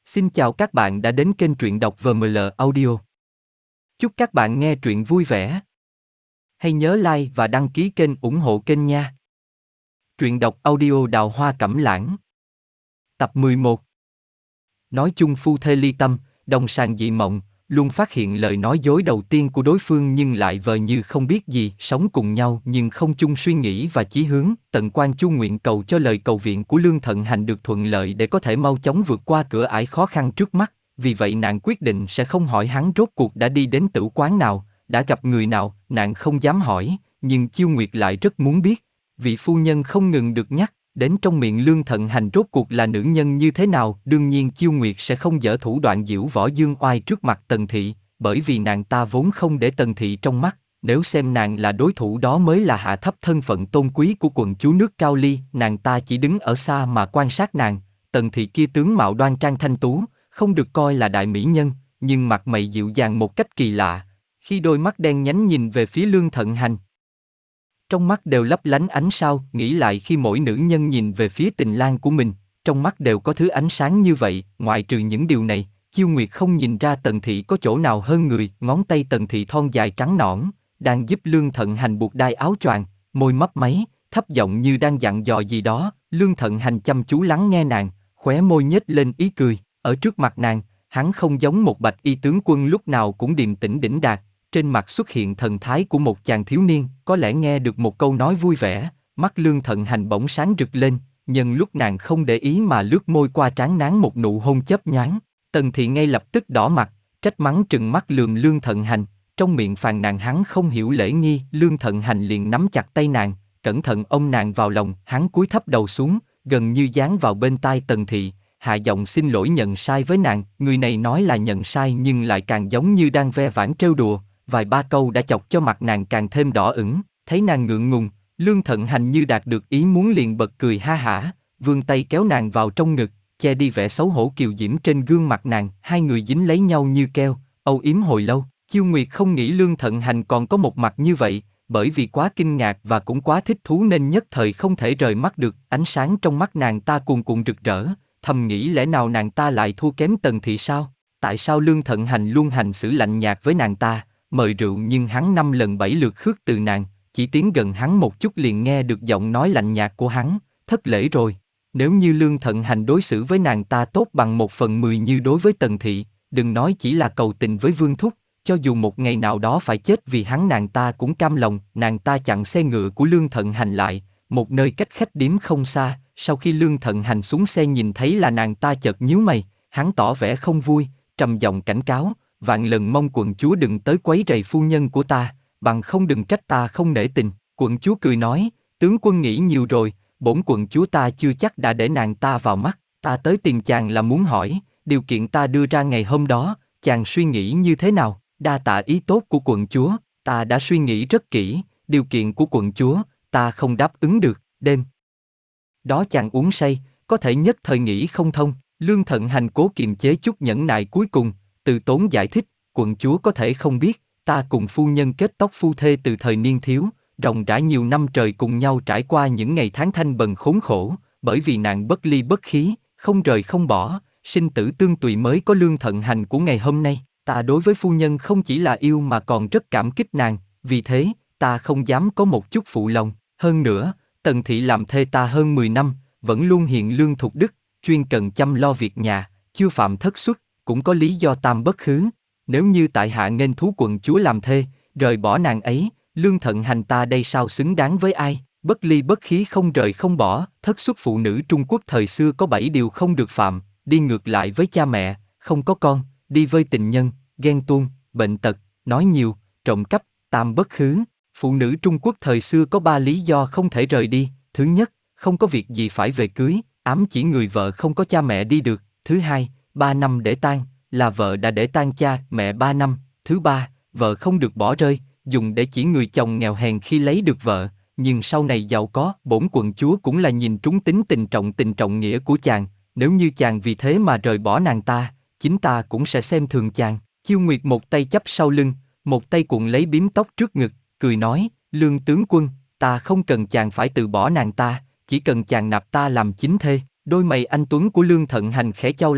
Xin chào các bạn đã đến kênh truyện đọc VML Audio. Chúc các bạn nghe truyện vui vẻ. Hãy nhớ like và đăng ký kênh ủng hộ kênh nha. Truyện đọc audio Đào Hoa Cẩm Lãng. Tập 11. Nói chung phu thê ly tâm, đồng sàng dị mộng, luôn phát hiện lời nói dối đầu tiên của đối phương nhưng lại vờ như không biết gì, sống cùng nhau nhưng không chung suy nghĩ và chí hướng. Tần Quan Chu nguyện cầu cho lời cầu viện của Lương Thận Hành được thuận lợi để có thể mau chóng vượt qua cửa ải khó khăn trước mắt. Vì vậy nàng quyết định sẽ không hỏi hắn rốt cuộc đã đi đến tử quán nào, đã gặp người nào. Nàng không dám hỏi, nhưng Chiêu Nguyệt lại rất muốn biết. Vị phu nhân không ngừng được nhắc đến trong miệng Lương Thận Hành rốt cuộc là nữ nhân như thế nào. Đương nhiên Chiêu Nguyệt sẽ không dở thủ đoạn diễu võ dương oai trước mặt Tần Thị, bởi vì nàng ta vốn không để Tần Thị trong mắt. Nếu xem nàng là đối thủ đó mới là hạ thấp thân phận tôn quý của quận chúa nước Cao Ly. Nàng ta chỉ đứng ở xa mà quan sát nàng. Tần Thị kia tướng mạo đoan trang thanh tú, không được coi là đại mỹ nhân, nhưng mặt mày dịu dàng một cách kỳ lạ. Khi đôi mắt đen nhánh nhìn về phía Lương Thận Hành, trong mắt đều lấp lánh ánh sao. Nghĩ lại khi mỗi nữ nhân nhìn về phía tình lang của mình, trong mắt đều có thứ ánh sáng như vậy. Ngoại trừ những điều này, Chiêu Nguyệt không nhìn ra Tần Thị có chỗ nào hơn người. Ngón tay Tần Thị thon dài trắng nõn, đang giúp Lương Thận Hành buộc đai áo choàng, môi mấp máy, thấp giọng như đang dặn dò gì đó. Lương Thận Hành chăm chú lắng nghe nàng, khóe môi nhếch lên ý cười. Ở trước mặt nàng, hắn không giống một bạch y tướng quân lúc nào cũng điềm tĩnh đĩnh đạc. Trên mặt xuất hiện thần thái của một chàng thiếu niên. Có lẽ nghe được một câu nói vui vẻ, mắt Lương Thận Hành bỗng sáng rực lên. Nhân lúc nàng không để ý mà lướt môi qua trán nàng một nụ hôn chớp nhoáng. Tần Thị ngay lập tức đỏ mặt, trách mắng trừng mắt lườm Lương Thận Hành, trong miệng phàn nàn hắn không hiểu lễ nghi. Lương Thận Hành liền nắm chặt tay nàng, cẩn thận ôm nàng vào lòng. Hắn cúi thấp đầu xuống, gần như dán vào bên tai Tần Thị, hạ giọng xin lỗi nhận sai với nàng. Người này nói là nhận sai nhưng lại càng giống như đang ve vãn trêu đùa. Vài ba câu đã chọc cho mặt nàng càng thêm đỏ ửng. Thấy nàng ngượng ngùng, Lương Thận Hành như đạt được ý muốn liền bật cười ha hả, vươn tay kéo nàng vào trong ngực, che đi vẻ xấu hổ kiều diễm trên gương mặt nàng. Hai người dính lấy nhau như keo, âu yếm hồi lâu. Chiêu Nguyệt không nghĩ Lương Thận Hành còn có một mặt như vậy, bởi vì quá kinh ngạc và cũng quá thích thú nên nhất thời không thể rời mắt được. Ánh sáng trong mắt nàng ta cuồn cuộn rực rỡ, thầm nghĩ lẽ nào nàng ta lại thua kém Tần Thị sao? Tại sao Lương Thận Hành luôn hành xử lạnh nhạt với nàng ta? Mời rượu nhưng hắn 5 lần 7 lượt khước từ nàng, chỉ tiến gần hắn một chút liền nghe được giọng nói lạnh nhạt của hắn. Thất lễ rồi. Nếu như Lương Thận Hành đối xử với nàng ta tốt bằng 1/10 như đối với Tần Thị, đừng nói chỉ là cầu tình với Vương Thúc, cho dù một ngày nào đó phải chết vì hắn nàng ta cũng cam lòng. Nàng ta chặn xe ngựa của Lương Thận Hành lại, một nơi cách khách điếm không xa. Sau khi Lương Thận Hành xuống xe nhìn thấy là nàng ta chợt nhíu mày, hắn tỏ vẻ không vui, trầm giọng cảnh cáo: vạn lần mong quận chúa đừng tới quấy rầy phu nhân của ta, bằng không đừng trách ta không nể tình. Quận chúa cười nói: tướng quân nghĩ nhiều rồi, bổn quận chúa ta chưa chắc đã để nàng ta vào mắt. Ta tới tìm chàng là muốn hỏi, điều kiện ta đưa ra ngày hôm đó, chàng suy nghĩ như thế nào? Đa tạ ý tốt của quận chúa, ta đã suy nghĩ rất kỹ, điều kiện của quận chúa, ta không đáp ứng được. Đêm đó chàng uống say, có thể nhất thời nghĩ không thông. Lương Thận Hành cố kiềm chế chút nhẫn nại cuối cùng, từ tốn giải thích: quận chúa có thể không biết, ta cùng phu nhân kết tóc phu thê từ thời niên thiếu, ròng rã nhiều năm trời cùng nhau trải qua những ngày tháng thanh bần khốn khổ, bởi vì nàng bất ly bất khí, không rời không bỏ, sinh tử tương tùy mới có Lương Thận Hành của ngày hôm nay. Ta đối với phu nhân không chỉ là yêu mà còn rất cảm kích nàng, vì thế, ta không dám có một chút phụ lòng. Hơn nữa, Tần Thị làm thê ta hơn 10 năm, vẫn luôn hiền lương thục đức, chuyên cần chăm lo việc nhà, chưa phạm thất xuất, cũng có lý do tam bất khứ. Nếu như tại hạ nghênh thú quận chúa làm thê, rời bỏ nàng ấy, Lương Thận Hành ta đây sao xứng đáng với ai? Bất ly bất khí, không rời không bỏ. Thất xuất phụ nữ Trung Quốc thời xưa có 7 điều không được phạm: đi ngược lại với cha mẹ, không có con, đi với tình nhân, ghen tuông, bệnh tật, nói nhiều, trộm cắp, tam bất khứ. Phụ nữ Trung Quốc thời xưa có 3 lý do không thể rời đi. Thứ nhất, không có việc gì phải về cưới, ám chỉ người vợ không có cha mẹ đi được. Thứ hai, 3 năm để tang, là vợ đã để tang cha mẹ 3 năm. Thứ ba, vợ không được bỏ rơi, dùng để chỉ người chồng nghèo hèn khi lấy được vợ, nhưng sau này giàu có. Bổn quận chúa cũng là nhìn trúng tính tình trọng nghĩa của chàng, nếu như chàng vì thế mà rời bỏ nàng ta, chính ta cũng sẽ xem thường chàng. Chiêu Nguyệt một tay chắp sau lưng, một tay cuộn lấy bím tóc trước ngực, cười nói: Lương tướng quân, ta không cần chàng phải từ bỏ nàng ta, chỉ cần chàng nạp ta làm chính thê. Đôi mày anh tuấn của Lương Thận Hành khẽ chau lại,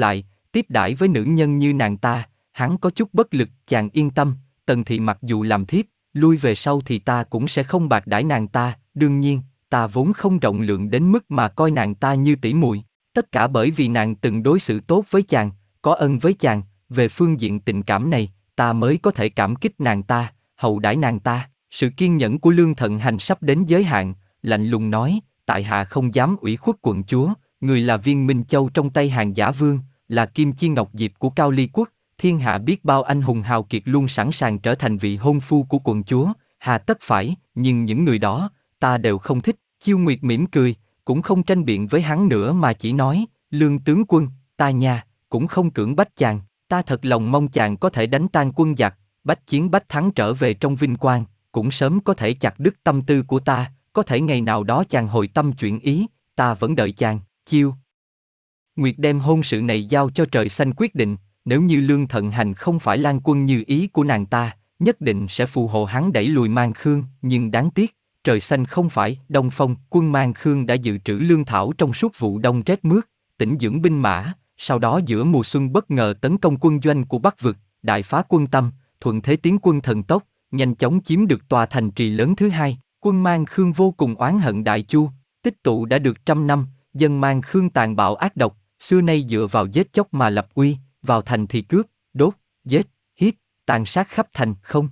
tiếp đãi với nữ nhân như nàng ta, hắn có chút bất lực. Chàng yên tâm, Tần thị mặc dù làm thiếp, lui về sau thì ta cũng sẽ không bạc đãi nàng ta. Đương nhiên, ta vốn không rộng lượng đến mức mà coi nàng ta như tỷ muội. Tất cả bởi vì nàng từng đối xử tốt với chàng, có ân với chàng. Về phương diện tình cảm này, ta mới có thể cảm kích nàng ta, hậu đãi nàng ta. Sự kiên nhẫn của Lương Thận Hành sắp đến giới hạn, lạnh lùng nói, tại hạ không dám ủy khuất quận chúa, người là viên minh châu trong tay Hàng Giả Vương, là kim chi ngọc diệp của Cao Ly quốc, thiên hạ biết bao anh hùng hào kiệt luôn sẵn sàng trở thành vị hôn phu của quận chúa, hà tất phải, nhưng những người đó, ta đều không thích. Chiêu Nguyệt mỉm cười, cũng không tranh biện với hắn nữa mà chỉ nói, Lương tướng quân, ta nha, cũng không cưỡng bách chàng, ta thật lòng mong chàng có thể đánh tan quân giặc, bách chiến bách thắng trở về trong vinh quang, cũng sớm có thể chặt đứt tâm tư của ta, có thể ngày nào đó chàng hồi tâm chuyển ý, ta vẫn đợi chàng. Chiêu Nguyệt đem hôn sự này giao cho trời xanh quyết định, nếu như Lương Thận Hành không phải Lan Quân như ý của nàng ta, nhất định sẽ phù hộ hắn đẩy lùi Mang Khương, nhưng đáng tiếc, trời xanh không phải. Đông Phong, quân Mang Khương đã dự trữ lương thảo trong suốt vụ đông rét mướt, tĩnh dưỡng binh mã, sau đó giữa mùa xuân bất ngờ tấn công quân doanh của Bắc Vực, đại phá quân Tâm, thuận thế tiến quân thần tốc, nhanh chóng chiếm được tòa thành trì lớn thứ hai. Quân Mang Khương vô cùng oán hận Đại Chu, tích tụ đã được 100 năm, dân Mang Khương tàn bạo ác độc, xưa nay dựa vào giết chóc mà lập uy, vào thành thì cướp, đốt, giết, hiếp, tàn sát khắp thành. Không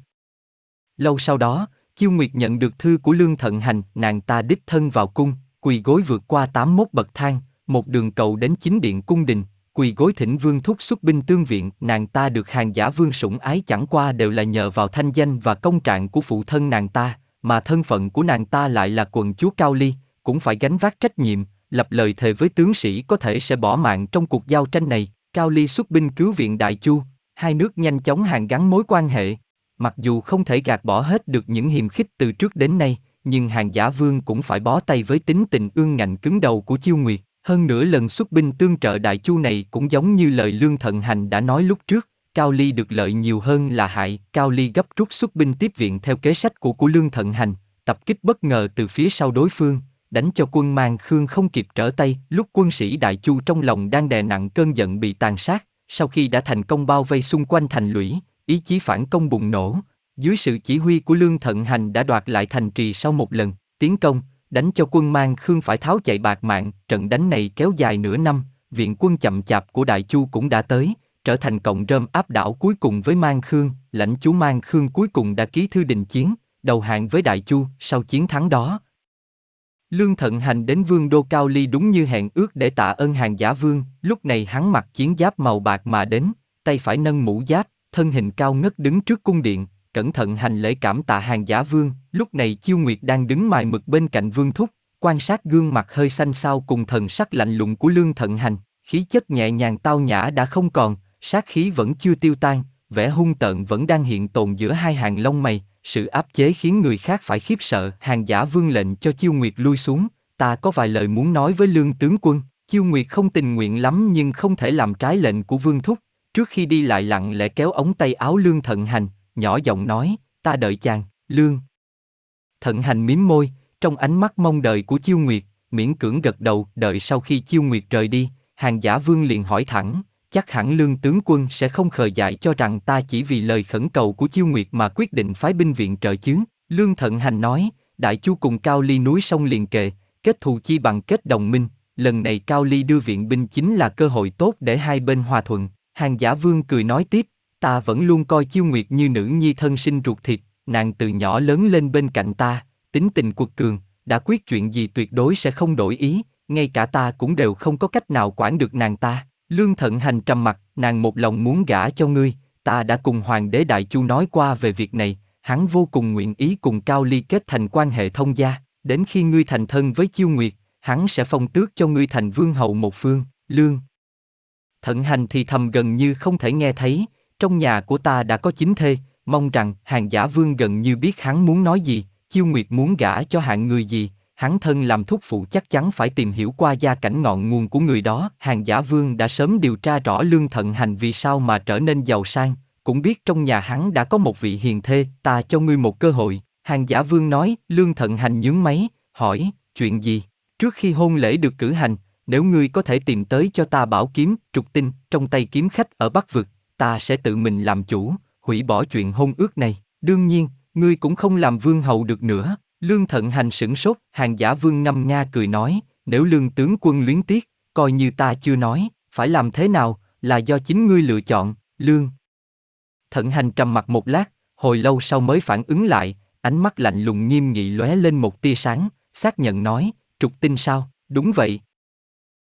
lâu sau đó, Chiêu Nguyệt nhận được thư của Lương Thận Hành, nàng ta đích thân vào cung, quỳ gối vượt qua 81 bậc thang, một đường cầu đến chính điện cung đình, quỳ gối thỉnh Vương thúc xuất binh tương viện. Nàng ta được Hàng Giả Vương sủng ái chẳng qua đều là nhờ vào thanh danh và công trạng của phụ thân nàng ta, mà thân phận của nàng ta lại là quận chúa Cao Ly, cũng phải gánh vác trách nhiệm, lập lời thề với tướng sĩ có thể sẽ bỏ mạng trong cuộc giao tranh này. Cao Ly xuất binh cứu viện Đại Chu, hai nước nhanh chóng hàn gắn mối quan hệ. Mặc dù không thể gạt bỏ hết được những hiềm khích từ trước đến nay, nhưng Hàng Giả Vương cũng phải bó tay với tính tình ương ngạnh cứng đầu của Chiêu Nguyệt. Hơn nữa lần xuất binh tương trợ Đại Chu này cũng giống như lời Lương Thận Hành đã nói lúc trước, Cao Ly được lợi nhiều hơn là hại. Cao Ly gấp rút xuất binh tiếp viện theo kế sách của Lương Thận Hành, tập kích bất ngờ từ phía sau đối phương, đánh cho quân Mang Khương không kịp trở tay. Lúc quân sĩ Đại Chu trong lòng đang đè nặng cơn giận bị tàn sát, sau khi đã thành công bao vây xung quanh thành lũy, ý chí phản công bùng nổ. Dưới sự chỉ huy của Lương Thận Hành đã đoạt lại thành trì sau một lần tiến công, đánh cho quân Mang Khương phải tháo chạy bạt mạng. Trận đánh này kéo dài nửa năm, viện quân chậm chạp của Đại Chu cũng đã tới, trở thành cọng rơm áp đảo cuối cùng với Mang Khương. Lãnh chúa Mang Khương cuối cùng đã ký thư đình chiến, đầu hàng với Đại Chu. Sau chiến thắng đó, Lương Thận Hành đến Vương đô Cao Ly đúng như hẹn ước để tạ ơn Hàng Giả Vương. Lúc này hắn mặc chiến giáp màu bạc mà đến, tay phải nâng mũ giáp, thân hình cao ngất đứng trước cung điện, cẩn thận hành lễ cảm tạ Hàng Giả Vương. Lúc này Chiêu Nguyệt đang đứng mài mực bên cạnh Vương thúc, quan sát gương mặt hơi xanh xao cùng thần sắc lạnh lùng của Lương Thận Hành. Khí chất nhẹ nhàng tao nhã đã không còn, sát khí vẫn chưa tiêu tan, vẻ hung tợn vẫn đang hiện tồn giữa hai hàng lông mày. Sự áp chế khiến người khác phải khiếp sợ. Hàng Giả Vương lệnh cho Chiêu Nguyệt lui xuống, ta có vài lời muốn nói với Lương tướng quân. Chiêu Nguyệt không tình nguyện lắm nhưng không thể làm trái lệnh của Vương thúc. Trước khi đi lại lặng lẽ kéo ống tay áo Lương Thận Hành, nhỏ giọng nói, ta đợi chàng. Lương Thận Hành mím môi, trong ánh mắt mong đợi của Chiêu Nguyệt, miễn cưỡng gật đầu. Đợi sau khi Chiêu Nguyệt rời đi, Hàng Giả Vương liền hỏi thẳng, chắc hẳn Lương tướng quân sẽ không khờ dại cho rằng ta chỉ vì lời khẩn cầu của Chiêu Nguyệt mà quyết định phái binh viện trợ chứ? Lương Thận Hành nói, Đại Chu cùng Cao Ly núi sông liền kề, kết thù chi bằng kết đồng minh, lần này Cao Ly đưa viện binh chính là cơ hội tốt để hai bên hòa thuận. Hàng Giả Vương cười nói tiếp, ta vẫn luôn coi Chiêu Nguyệt như nữ nhi thân sinh ruột thịt, nàng từ nhỏ lớn lên bên cạnh ta, tính tình quật cường, đã quyết chuyện gì tuyệt đối sẽ không đổi ý, ngay cả ta cũng đều không có cách nào quản được nàng ta. Lương Thận Hành trầm mặt, nàng một lòng muốn gả cho ngươi, ta đã cùng Hoàng đế Đại Chu nói qua về việc này, hắn vô cùng nguyện ý cùng Cao Ly kết thành quan hệ thông gia, đến khi ngươi thành thân với Chiêu Nguyệt, hắn sẽ phong tước cho ngươi thành vương hậu một phương. Lương Thận Hành thì thầm gần như không thể nghe thấy, trong nhà của ta đã có chính thê, mong rằng. Hàng Giả Vương gần như biết hắn muốn nói gì. Chiêu Nguyệt muốn gả cho hạng người gì, hắn thân làm thúc phụ chắc chắn phải tìm hiểu qua gia cảnh ngọn nguồn của người đó. Hàng Giả Vương đã sớm điều tra rõ Lương Thận Hành vì sao mà trở nên giàu sang, cũng biết trong nhà hắn đã có một vị hiền thê. Ta cho ngươi một cơ hội. Hàng Giả Vương nói. Lương Thận Hành nhướng máy, hỏi, chuyện gì? Trước khi hôn lễ được cử hành, nếu ngươi có thể tìm tới cho ta bảo kiếm trục tinh trong tay kiếm khách ở Bắc Vực, ta sẽ tự mình làm chủ, hủy bỏ chuyện hôn ước này. Đương nhiên, ngươi cũng không làm vương hầu được nữa. Lương Thận Hành sửng sốt, Hàng Giả Vương ngâm nga cười nói, nếu Lương tướng quân luyến tiếc, coi như ta chưa nói, phải làm thế nào, là do chính ngươi lựa chọn. Lương Thận Hành trầm mặc một lát, hồi lâu sau mới phản ứng lại, ánh mắt lạnh lùng nghiêm nghị lóe lên một tia sáng, xác nhận nói, trục tinh sao? Đúng vậy,